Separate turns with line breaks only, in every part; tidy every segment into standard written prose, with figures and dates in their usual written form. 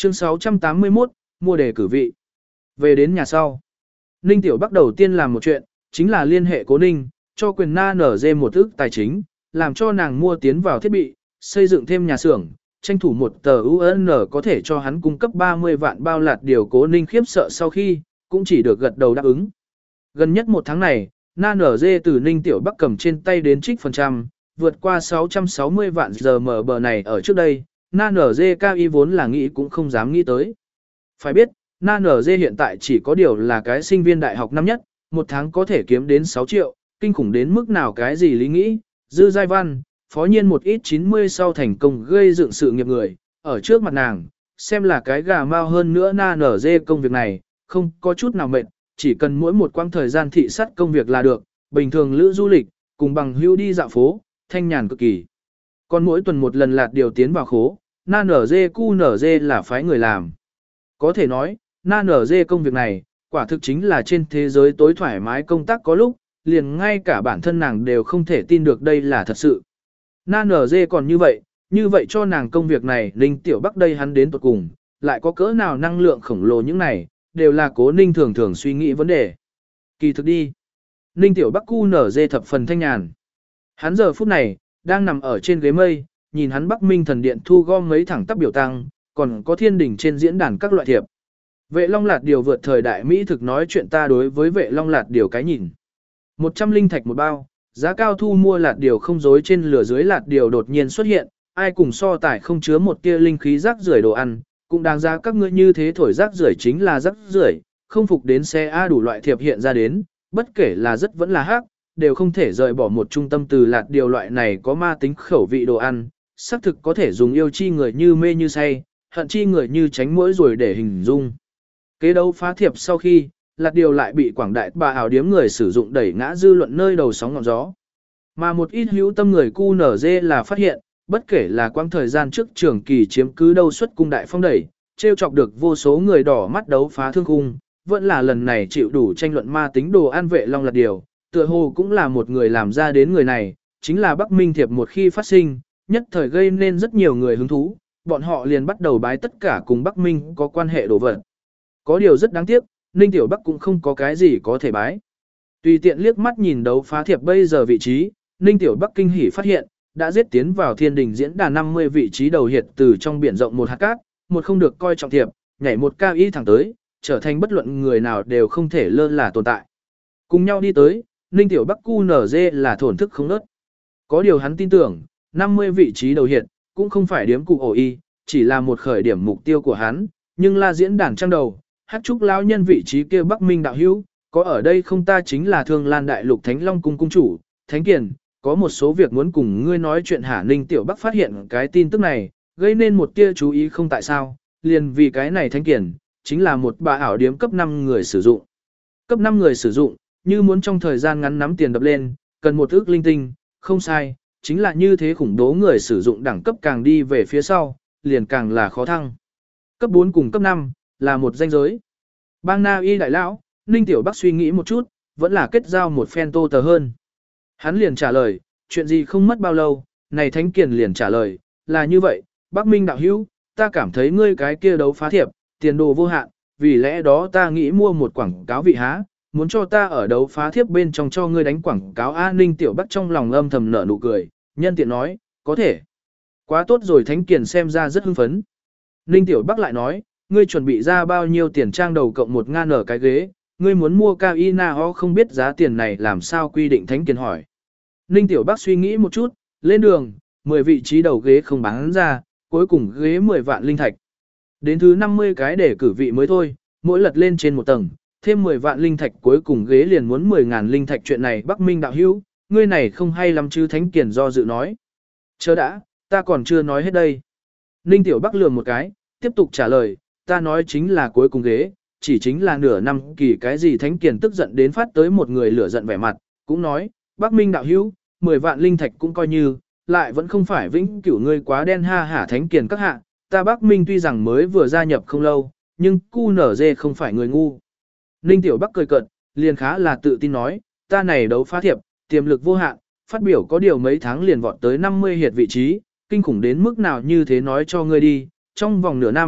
Chương 681, mua đề cử vị. Về đến nhà sau. Ninh Tiểu Bắc đầu tiên làm một chuyện, chính là liên hệ Cố Ninh, cho quyền na nở dê một ức tài chính, làm cho nàng mua tiến vào thiết bị, xây dựng thêm nhà xưởng, tranh thủ một tờ UN có thể cho hắn cung cấp 30 vạn bao lạt điều. Cố Ninh khiếp sợ sau khi, cũng chỉ được gật đầu đáp ứng. Gần nhất một tháng này, na nở dê từ Ninh Tiểu Bắc cầm trên tay đến trích phần trăm, vượt qua 660 vạn giờ mở bờ này ở trước đây, na nở dê cao y vốn là nghĩ cũng không dám nghĩ tới. Phải biết, na nở dê hiện tại chỉ có điều là cái sinh viên đại học năm nhất, một tháng có thể kiếm đến 6 triệu, kinh khủng đến mức nào cái gì lý nghĩ, dư giai văn, phó nhiên một ít 90 sau thành công gây dựng sự nghiệp người, ở trước mặt nàng, xem là cái gà mau hơn nữa. Na nở dê công việc này, không có chút nào mệt, chỉ cần mỗi một quãng thời gian thị sát công việc là được, bình thường lữ du lịch, cùng bằng hữu đi dạo phố, thanh nhàn cực kỳ. Còn mỗi tuần một lần lạt điều tiến vào khố, na nở dê cu nở dê là phái người làm. Có thể nói, na nở dê công việc này, quả thực chính là trên thế giới tối thoải mái công tác có lúc, liền ngay cả bản thân nàng đều không thể tin được đây là thật sự. Na nở dê còn như vậy cho nàng công việc này, Ninh Tiểu Bắc đây hắn đến tuột cùng, lại có cỡ nào năng lượng khổng lồ những này, đều là Cố Ninh thường thường suy nghĩ vấn đề. Kỳ thực đi. Ninh Tiểu Bắc cu nở dê thập phần thanh nhàn. Hắn giờ phút này, đang nằm ở trên ghế mây, nhìn hắn Bắc Minh thần điện thu gom mấy thẳng tắp biểu tăng, còn có thiên đỉnh trên diễn đàn các loại thiệp. Vệ Long Lạt điều vượt thời đại Mỹ thực nói chuyện ta đối với Vệ Long Lạt điều cái nhìn. 100 linh thạch một bao, giá cao thu mua lạt điều không dối trên lửa dưới lạt điều đột nhiên xuất hiện, ai cùng so tải không chứa một tia linh khí rác rưởi đồ ăn, cũng đáng giá các ngươi như thế thổi rác rưởi chính là rác rưởi, không phục đến xe A đủ loại thiệp hiện ra đến, bất kể là rất vẫn là hắc, đều không thể rời bỏ một trung tâm từ lạt điều loại này có ma tính khẩu vị đồ ăn, xác thực có thể dùng yêu chi người như mê như say, hận chi người như tránh mũi rồi để hình dung. Kế đấu phá thiệp sau khi, lạt điều lại bị quảng đại bà ảo điếm người sử dụng đẩy ngã dư luận nơi đầu sóng ngọn gió. Mà một ít hữu tâm người cu nở dê là phát hiện, bất kể là quãng thời gian trước trường kỳ chiếm cứ đâu xuất cung đại phong đẩy, trêu chọc được vô số người đỏ mắt đấu phá thương khung, vẫn là lần này chịu đủ tranh luận ma tính đồ an Vệ Long lạt điều, tựa hồ cũng là một người làm ra đến người này, chính là Bắc Minh thiệp một khi phát sinh, nhất thời gây nên rất nhiều người hứng thú, bọn họ liền bắt đầu bái tất cả cùng Bắc Minh có quan hệ đồ vật. Có điều rất đáng tiếc, Ninh Tiểu Bắc cũng không có cái gì có thể bái. Tùy tiện liếc mắt nhìn đấu phá thiệp bây giờ vị trí, Ninh Tiểu Bắc kinh hỉ phát hiện, đã giết tiến vào thiên đình diễn đàn 50 vị trí đầu hiệt từ trong biển rộng một hạt cát, một không được coi trọng thiệp, nhảy một cao y thẳng tới, trở thành bất luận người nào đều không thể lơ là tồn tại. Cùng nhau đi tới, Ninh Tiểu Bắc cu nở dê là thổn thức không nớt. Có điều hắn tin tưởng, 50 vị trí đầu hiệt, cũng không phải điếm cụ ổ y, chỉ là một khởi điểm mục tiêu của hắn, nhưng là diễn đàn trang đầu, hát trúc lão nhân vị trí kia Bắc Minh đạo hữu, có ở đây không? Ta chính là Thương Lan Đại Lục Thánh Long Cung cung chủ, Thánh Kiền, có một số việc muốn cùng ngươi nói chuyện hả? Ninh Tiểu Bắc phát hiện cái tin tức này, gây nên một tia chú ý không tại sao, liền vì cái này Thánh Kiền, chính là một bà ảo điếm cấp 5 người sử dụng. Cấp 5 người sử dụng, như muốn trong thời gian ngắn nắm tiền đập lên, cần một ước linh tinh, không sai, chính là như thế khủng bố người sử dụng đẳng cấp càng đi về phía sau, liền càng là khó thăng. Cấp 4 cùng cấp 5, là một danh giới. Bang Na Y đại lão, Ninh Tiểu Bắc suy nghĩ một chút, vẫn là kết giao một phen tô tờ hơn. Hắn liền trả lời, chuyện gì không mất bao lâu, này Thánh Kiền liền trả lời, là như vậy, Bắc Minh đạo hữu, ta cảm thấy ngươi cái kia đấu phá thiệp, tiền đồ vô hạn, vì lẽ đó ta nghĩ mua một quảng cáo vị há, muốn cho ta ở đấu phá thiệp bên trong cho ngươi đánh quảng cáo. Ninh Tiểu Bắc trong lòng âm thầm nở nụ cười, nhân tiện nói, có thể. Quá tốt rồi. Thánh Kiền xem ra rất hưng phấn. Ninh Tiểu Bắc lại nói, ngươi chuẩn bị ra bao nhiêu tiền trang đầu cộng 1.000 ở cái ghế, ngươi muốn mua cao y na ho không biết giá tiền này làm sao quy định? Thánh Kiền hỏi. Ninh Tiểu Bắc suy nghĩ một chút, lên đường, 10 vị trí đầu ghế không bán ra, cuối cùng ghế 10 vạn linh thạch. Đến thứ 50 cái để cử vị mới thôi, mỗi lật lên trên một tầng, thêm 10 vạn linh thạch, cuối cùng ghế liền muốn 10.000 linh thạch. Chuyện này Bắc Minh đạo hữu, ngươi này không hay lắm chứ? Thánh Kiền do dự nói. Chờ đã, ta còn chưa nói hết đây. Ninh Tiểu Bắc lườm một cái, tiếp tục trả lời, ta nói chính là cuối cùng ghế, chỉ chính là nửa năm kỳ cái gì? Thánh Kiền tức giận đến phát tới một người lửa giận vẻ mặt, cũng nói, Bắc Minh đạo hữu, 10 vạn linh thạch cũng coi như, lại vẫn không phải vĩnh cửu, ngươi quá đen ha hả. Thánh Kiền các hạ, ta Bắc Minh tuy rằng mới vừa gia nhập không lâu, nhưng cu nở dê không phải người ngu. Ninh Tiểu Bắc cười cợt, liền khá là tự tin nói, ta này đấu phá thiệp, tiềm lực vô hạn, phát biểu có điều mấy tháng liền vọt tới 50 hiệt vị trí, kinh khủng đến mức nào như thế nói cho ngươi đi, trong vòng nửa năm,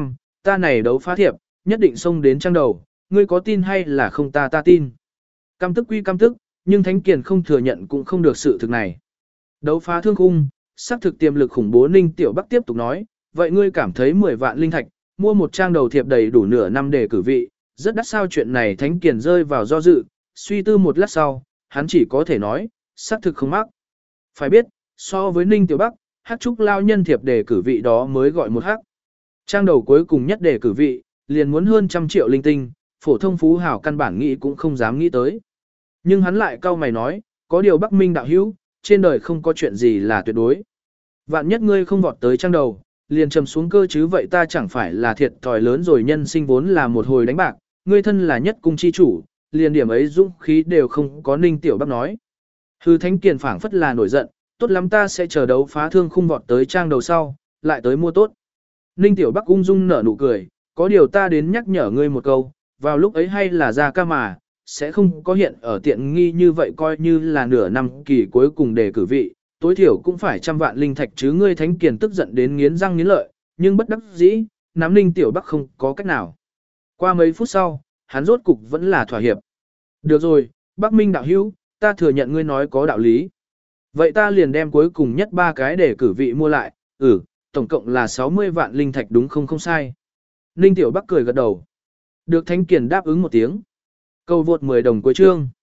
ta này đấu phá thiệp, nhất định xông đến trang đầu, ngươi có tin hay là không ta tin. Căm tức quy căm tức, nhưng Thánh Kiền không thừa nhận cũng không được sự thực này. Đấu phá thương khung, xác thực tiềm lực khủng bố. Ninh Tiểu Bắc tiếp tục nói, vậy ngươi cảm thấy 10 vạn linh thạch, mua một trang đầu thiệp đầy đủ nửa năm để cử vị, rất đắt sao? Chuyện này Thánh Kiền rơi vào do dự, suy tư một lát sau, hắn chỉ có thể nói, xác thực không mắc. Phải biết, so với Ninh Tiểu Bắc, Hắc Trúc lao nhân thiệp để cử vị đó mới gọi một hắc. Trang đầu cuối cùng nhất để cử vị, liền muốn hơn 100 triệu linh tinh, phổ thông phú hảo căn bản nghĩ cũng không dám nghĩ tới. Nhưng hắn lại cau mày nói, có điều Bắc Minh đạo hữu, trên đời không có chuyện gì là tuyệt đối. Vạn nhất ngươi không vọt tới trang đầu, liền trầm xuống cơ chứ, vậy ta chẳng phải là thiệt thòi lớn rồi? Nhân sinh vốn là một hồi đánh bạc, ngươi thân là nhất cung chi chủ, liền điểm ấy dũng khí đều không có. Ninh Tiểu Bắc nói. Hư Thánh Kiền phảng phất là nổi giận, tốt lắm, ta sẽ chờ đấu phá thương khung vọt tới trang đầu sau, lại tới mua tốt. Ninh Tiểu Bắc ung dung nở nụ cười, có điều ta đến nhắc nhở ngươi một câu, vào lúc ấy hay là ra ca mà, sẽ không có hiện ở tiện nghi như vậy, coi như là nửa năm kỳ cuối cùng để cử vị, tối thiểu cũng phải 100 vạn linh thạch chứ. Ngươi Thánh Kiền tức giận đến nghiến răng nghiến lợi, nhưng bất đắc dĩ, nắm Ninh Tiểu Bắc không có cách nào. Qua mấy phút sau, hắn rốt cục vẫn là thỏa hiệp. Được rồi, Bắc Minh đạo hữu, ta thừa nhận ngươi nói có đạo lý. Vậy ta liền đem cuối cùng nhất 3 cái để cử vị mua lại, tổng cộng là 60 vạn linh thạch đúng không? Không sai. Ninh Tiểu Bắc cười gật đầu. Được Thánh Kiền đáp ứng một tiếng. Câu vượt 10 đồng cuối chương.